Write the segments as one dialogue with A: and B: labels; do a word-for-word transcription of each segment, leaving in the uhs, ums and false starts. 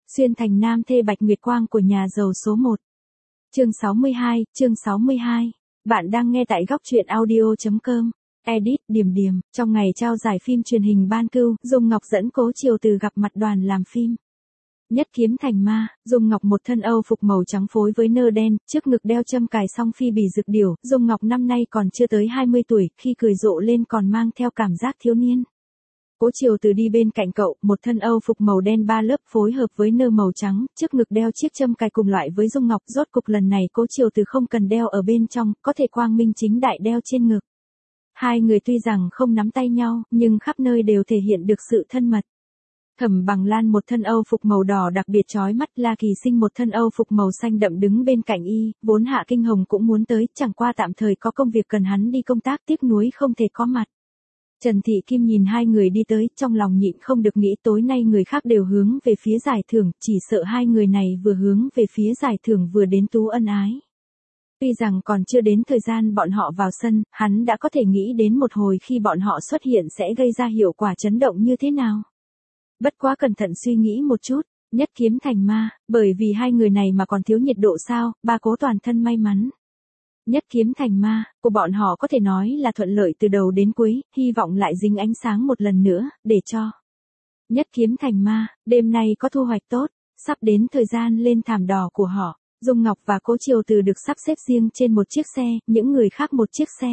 A: Xuyên thành nam thê Bạch Nguyệt Quang của nhà giàu số một. Chương sáu mươi hai, chương sáu mươi hai. Bạn đang nghe tại góc truyện audio chấm com. Edit, Điềm Điềm, trong ngày trao giải phim truyền hình Ban Cưu, Dung Ngọc dẫn Cố Triều Từ gặp mặt đoàn làm phim. Nhất kiếm thành ma, Dung Ngọc một thân Âu phục màu trắng phối với nơ đen, trước ngực đeo châm cài song phi bì rực điểu, Dung Ngọc năm nay còn chưa tới hai mươi tuổi, khi cười rộ lên còn mang theo cảm giác thiếu niên. Cố Triều Từ đi bên cạnh cậu, một thân Âu phục màu đen ba lớp phối hợp với nơ màu trắng, trước ngực đeo chiếc châm cài cùng loại với Dung Ngọc, rốt cục lần này Cố Triều Từ không cần đeo ở bên trong, có thể quang minh chính đại đeo trên ngực. Hai người tuy rằng không nắm tay nhau, nhưng khắp nơi đều thể hiện được sự thân mật. Thẩm Bằng Lan một thân Âu phục màu đỏ đặc biệt chói mắt, La Kỳ Sinh một thân Âu phục màu xanh đậm đứng bên cạnh y, vốn Hạ Kinh Hồng cũng muốn tới, chẳng qua tạm thời có công việc cần hắn đi công tác tiếc nuối không thể có mặt. Trần Thị Kim nhìn hai người đi tới, trong lòng nhịn không được nghĩ tối nay người khác đều hướng về phía giải thưởng, chỉ sợ hai người này vừa hướng về phía giải thưởng vừa đến tú ân ái. Tuy rằng còn chưa đến thời gian bọn họ vào sân, hắn đã có thể nghĩ đến một hồi khi bọn họ xuất hiện sẽ gây ra hiệu quả chấn động như thế nào. Bất quá cẩn thận suy nghĩ một chút, nhất kiếm thành ma, bởi vì hai người này mà còn thiếu nhiệt độ sao, ba Cố toàn thân may mắn. Nhất kiếm thành ma, của bọn họ có thể nói là thuận lợi từ đầu đến cuối, hy vọng lại dính ánh sáng một lần nữa, để cho nhất kiếm thành ma, đêm nay có thu hoạch tốt, sắp đến thời gian lên thảm đỏ của họ. Dung Ngọc và Cố Triều Từ được sắp xếp riêng trên một chiếc xe, những người khác một chiếc xe.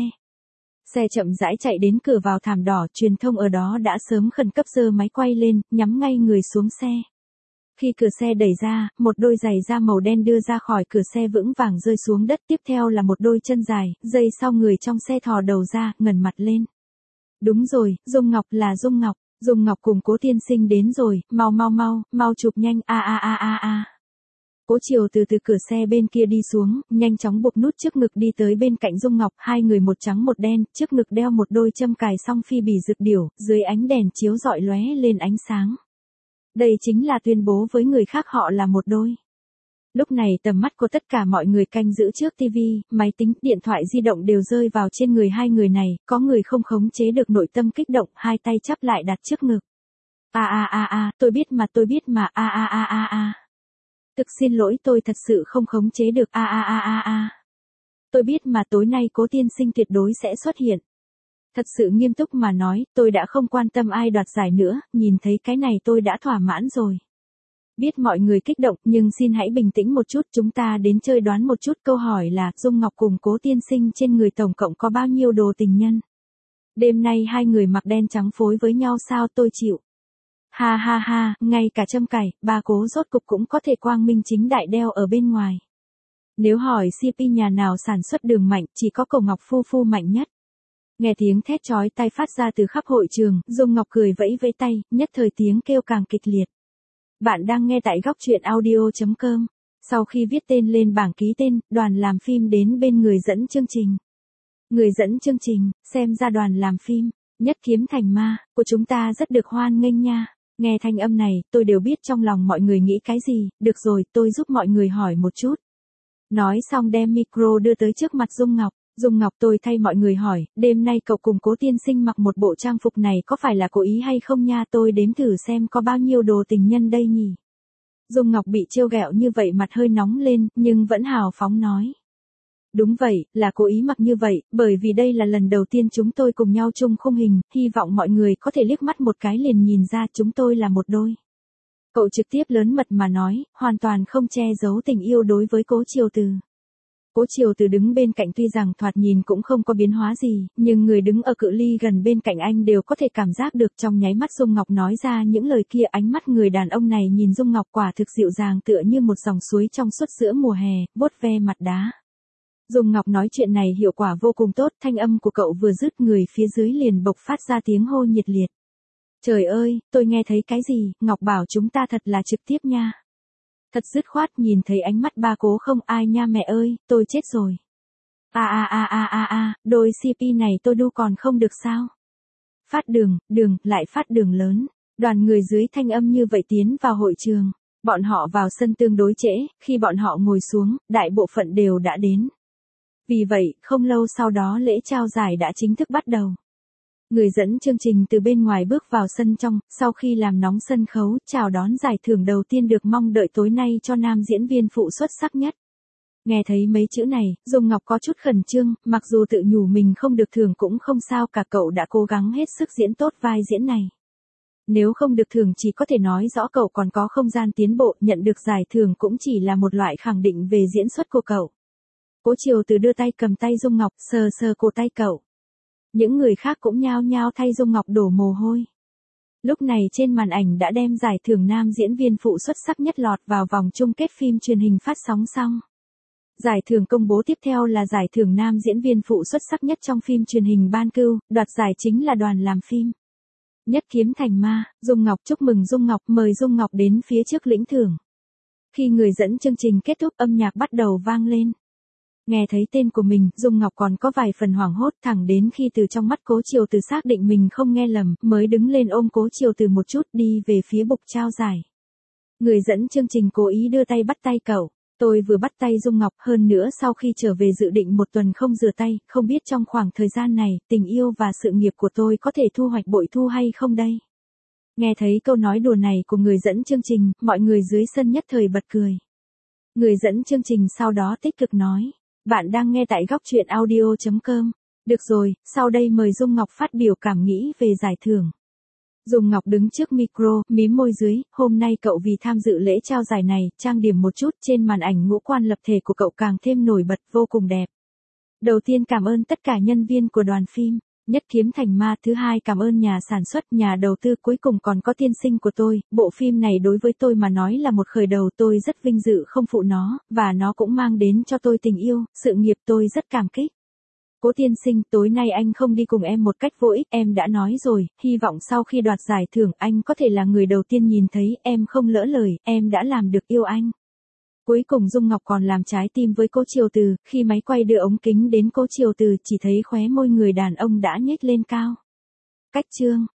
A: Xe chậm rãi chạy đến cửa vào thảm đỏ, truyền thông ở đó đã sớm khẩn cấp giơ máy quay lên, nhắm ngay người xuống xe. Khi cửa xe đẩy ra, một đôi giày da màu đen đưa ra khỏi cửa xe vững vàng rơi xuống đất, tiếp theo là một đôi chân dài, giây sau người trong xe thò đầu ra, ngẩng mặt lên. Đúng rồi, Dung Ngọc là Dung Ngọc, Dung Ngọc cùng Cố tiên sinh đến rồi, mau mau mau, mau chụp nhanh, a a a a a. Cố Triều Từ từ cửa xe bên kia đi xuống, nhanh chóng buộc nút trước ngực đi tới bên cạnh Dung Ngọc, hai người một trắng một đen, trước ngực đeo một đôi châm cài song phi bì rực điểu, dưới ánh đèn chiếu rọi lóe lên ánh sáng. Đây chính là tuyên bố với người khác họ là một đôi. Lúc này tầm mắt của tất cả mọi người canh giữ trước tivi, máy tính, điện thoại di động đều rơi vào trên người hai người này, có người không khống chế được nội tâm kích động, hai tay chắp lại đặt trước ngực. A a a a, tôi biết mà tôi biết mà, a a a a a. Thực xin lỗi, tôi thật sự không khống chế được, a a a a a. Tôi biết mà, tối nay Cố tiên sinh tuyệt đối sẽ xuất hiện. Thật sự nghiêm túc mà nói, tôi đã không quan tâm ai đoạt giải nữa, nhìn thấy cái này tôi đã thỏa mãn rồi. Biết mọi người kích động, nhưng xin hãy bình tĩnh một chút, chúng ta đến chơi đoán một chút. Câu hỏi là, Dung Ngọc cùng Cố tiên sinh trên người tổng cộng có bao nhiêu đồ tình nhân? Đêm nay hai người mặc đen trắng phối với nhau sao, tôi chịu. Ha ha ha, ngay cả châm cài, ba Cố rốt cục cũng có thể quang minh chính đại đeo ở bên ngoài. Nếu hỏi xê pê nhà nào sản xuất đường mạnh, chỉ có Cổ Ngọc Phu Phu mạnh nhất. Nghe tiếng thét chói tai phát ra từ khắp hội trường, Dung Ngọc cười vẫy vẫy tay, nhất thời tiếng kêu càng kịch liệt. Bạn đang nghe tại góc truyện audio chấm com. Sau khi viết tên lên bảng ký tên, đoàn làm phim đến bên người dẫn chương trình. Người dẫn chương trình, xem ra đoàn làm phim, nhất kiếm thành ma, của chúng ta rất được hoan nghênh nha. Nghe thanh âm này, tôi đều biết trong lòng mọi người nghĩ cái gì, được rồi, tôi giúp mọi người hỏi một chút. Nói xong đem micro đưa tới trước mặt Dung Ngọc. Dung Ngọc, tôi thay mọi người hỏi, đêm nay cậu cùng Cố tiên sinh mặc một bộ trang phục này có phải là cố ý hay không nha, tôi đếm thử xem có bao nhiêu đồ tình nhân đây nhỉ. Dung Ngọc bị trêu ghẹo như vậy mặt hơi nóng lên, nhưng vẫn hào phóng nói. Đúng vậy, là cố ý mặc như vậy, bởi vì đây là lần đầu tiên chúng tôi cùng nhau chung khung hình, hy vọng mọi người có thể liếc mắt một cái liền nhìn ra chúng tôi là một đôi. Cậu trực tiếp lớn mật mà nói, hoàn toàn không che giấu tình yêu đối với Cố Triều Từ. Cố Triều Từ đứng bên cạnh tuy rằng thoạt nhìn cũng không có biến hóa gì, nhưng người đứng ở cự ly gần bên cạnh anh đều có thể cảm giác được trong nháy mắt Dung Ngọc nói ra những lời kia, ánh mắt người đàn ông này nhìn Dung Ngọc quả thực dịu dàng tựa như một dòng suối trong suốt giữa mùa hè, vuốt ve mặt đá. Dung Ngọc nói chuyện này hiệu quả vô cùng tốt, thanh âm của cậu vừa dứt người phía dưới liền bộc phát ra tiếng hô nhiệt liệt. Trời ơi, tôi nghe thấy cái gì, Ngọc bảo chúng ta thật là trực tiếp nha. Thật dứt khoát, nhìn thấy ánh mắt ba Cố không, ai nha mẹ ơi, tôi chết rồi. A a a a a a, đôi xê pê này tôi đu còn không được sao? Phát đường, đường, lại phát đường lớn. Đoàn người dưới thanh âm như vậy tiến vào hội trường. Bọn họ vào sân tương đối trễ, khi bọn họ ngồi xuống, đại bộ phận đều đã đến. Vì vậy, không lâu sau đó lễ trao giải đã chính thức bắt đầu. Người dẫn chương trình từ bên ngoài bước vào sân trong, sau khi làm nóng sân khấu, chào đón giải thưởng đầu tiên được mong đợi tối nay cho nam diễn viên phụ xuất sắc nhất. Nghe thấy mấy chữ này, Dung Ngọc có chút khẩn trương, mặc dù tự nhủ mình không được thưởng cũng không sao cả, cậu đã cố gắng hết sức diễn tốt vai diễn này. Nếu không được thưởng chỉ có thể nói rõ cậu còn có không gian tiến bộ, nhận được giải thưởng cũng chỉ là một loại khẳng định về diễn xuất của cậu. Cố Triều Từ đưa tay cầm tay Dung Ngọc, sờ sờ cổ tay cậu. Những người khác cũng nhao nhao thay Dung Ngọc đổ mồ hôi. Lúc này trên màn ảnh đã đem giải thưởng nam diễn viên phụ xuất sắc nhất lọt vào vòng chung kết phim truyền hình phát sóng xong. Giải thưởng công bố tiếp theo là giải thưởng nam diễn viên phụ xuất sắc nhất trong phim truyền hình Ban Cưu, đoạt giải chính là đoàn làm phim Nhất Kiếm Thành Ma. Dung Ngọc chúc mừng Dung Ngọc, mời Dung Ngọc đến phía trước lĩnh thưởng. Khi người dẫn chương trình kết thúc, âm nhạc bắt đầu vang lên. Nghe thấy tên của mình, Dung Ngọc còn có vài phần hoảng hốt, thẳng đến khi từ trong mắt Cố Triều Từ xác định mình không nghe lầm, mới đứng lên ôm Cố Triều Từ một chút đi về phía bục trao giải. Người dẫn chương trình cố ý đưa tay bắt tay cậu. Tôi vừa bắt tay Dung Ngọc, hơn nữa sau khi trở về dự định một tuần không rửa tay, không biết trong khoảng thời gian này, tình yêu và sự nghiệp của tôi có thể thu hoạch bội thu hay không đây? Nghe thấy câu nói đùa này của người dẫn chương trình, mọi người dưới sân nhất thời bật cười. Người dẫn chương trình sau đó tích cực nói. Bạn đang nghe tại góc truyện audio chấm com. Được rồi, sau đây mời Dung Ngọc phát biểu cảm nghĩ về giải thưởng. Dung Ngọc đứng trước micro, mím môi dưới, hôm nay cậu vì tham dự lễ trao giải này, trang điểm một chút, trên màn ảnh ngũ quan lập thể của cậu càng thêm nổi bật, vô cùng đẹp. Đầu tiên cảm ơn tất cả nhân viên của đoàn phim Nhất Kiếm Thành Ma, thứ hai cảm ơn nhà sản xuất, nhà đầu tư, cuối cùng còn có tiên sinh của tôi, bộ phim này đối với tôi mà nói là một khởi đầu, tôi rất vinh dự không phụ nó, và nó cũng mang đến cho tôi tình yêu, sự nghiệp, tôi rất cảm kích. Cố tiên sinh, tối nay anh không đi cùng em một cách vô ích, em đã nói rồi, hy vọng sau khi đoạt giải thưởng anh có thể là người đầu tiên nhìn thấy, em không lỡ lời, em đã làm được yêu anh. Cuối cùng Dung Ngọc còn làm trái tim với Cố Triều Từ, khi máy quay đưa ống kính đến Cố Triều Từ, chỉ thấy khóe môi người đàn ông đã nhếch lên cao. Cách chương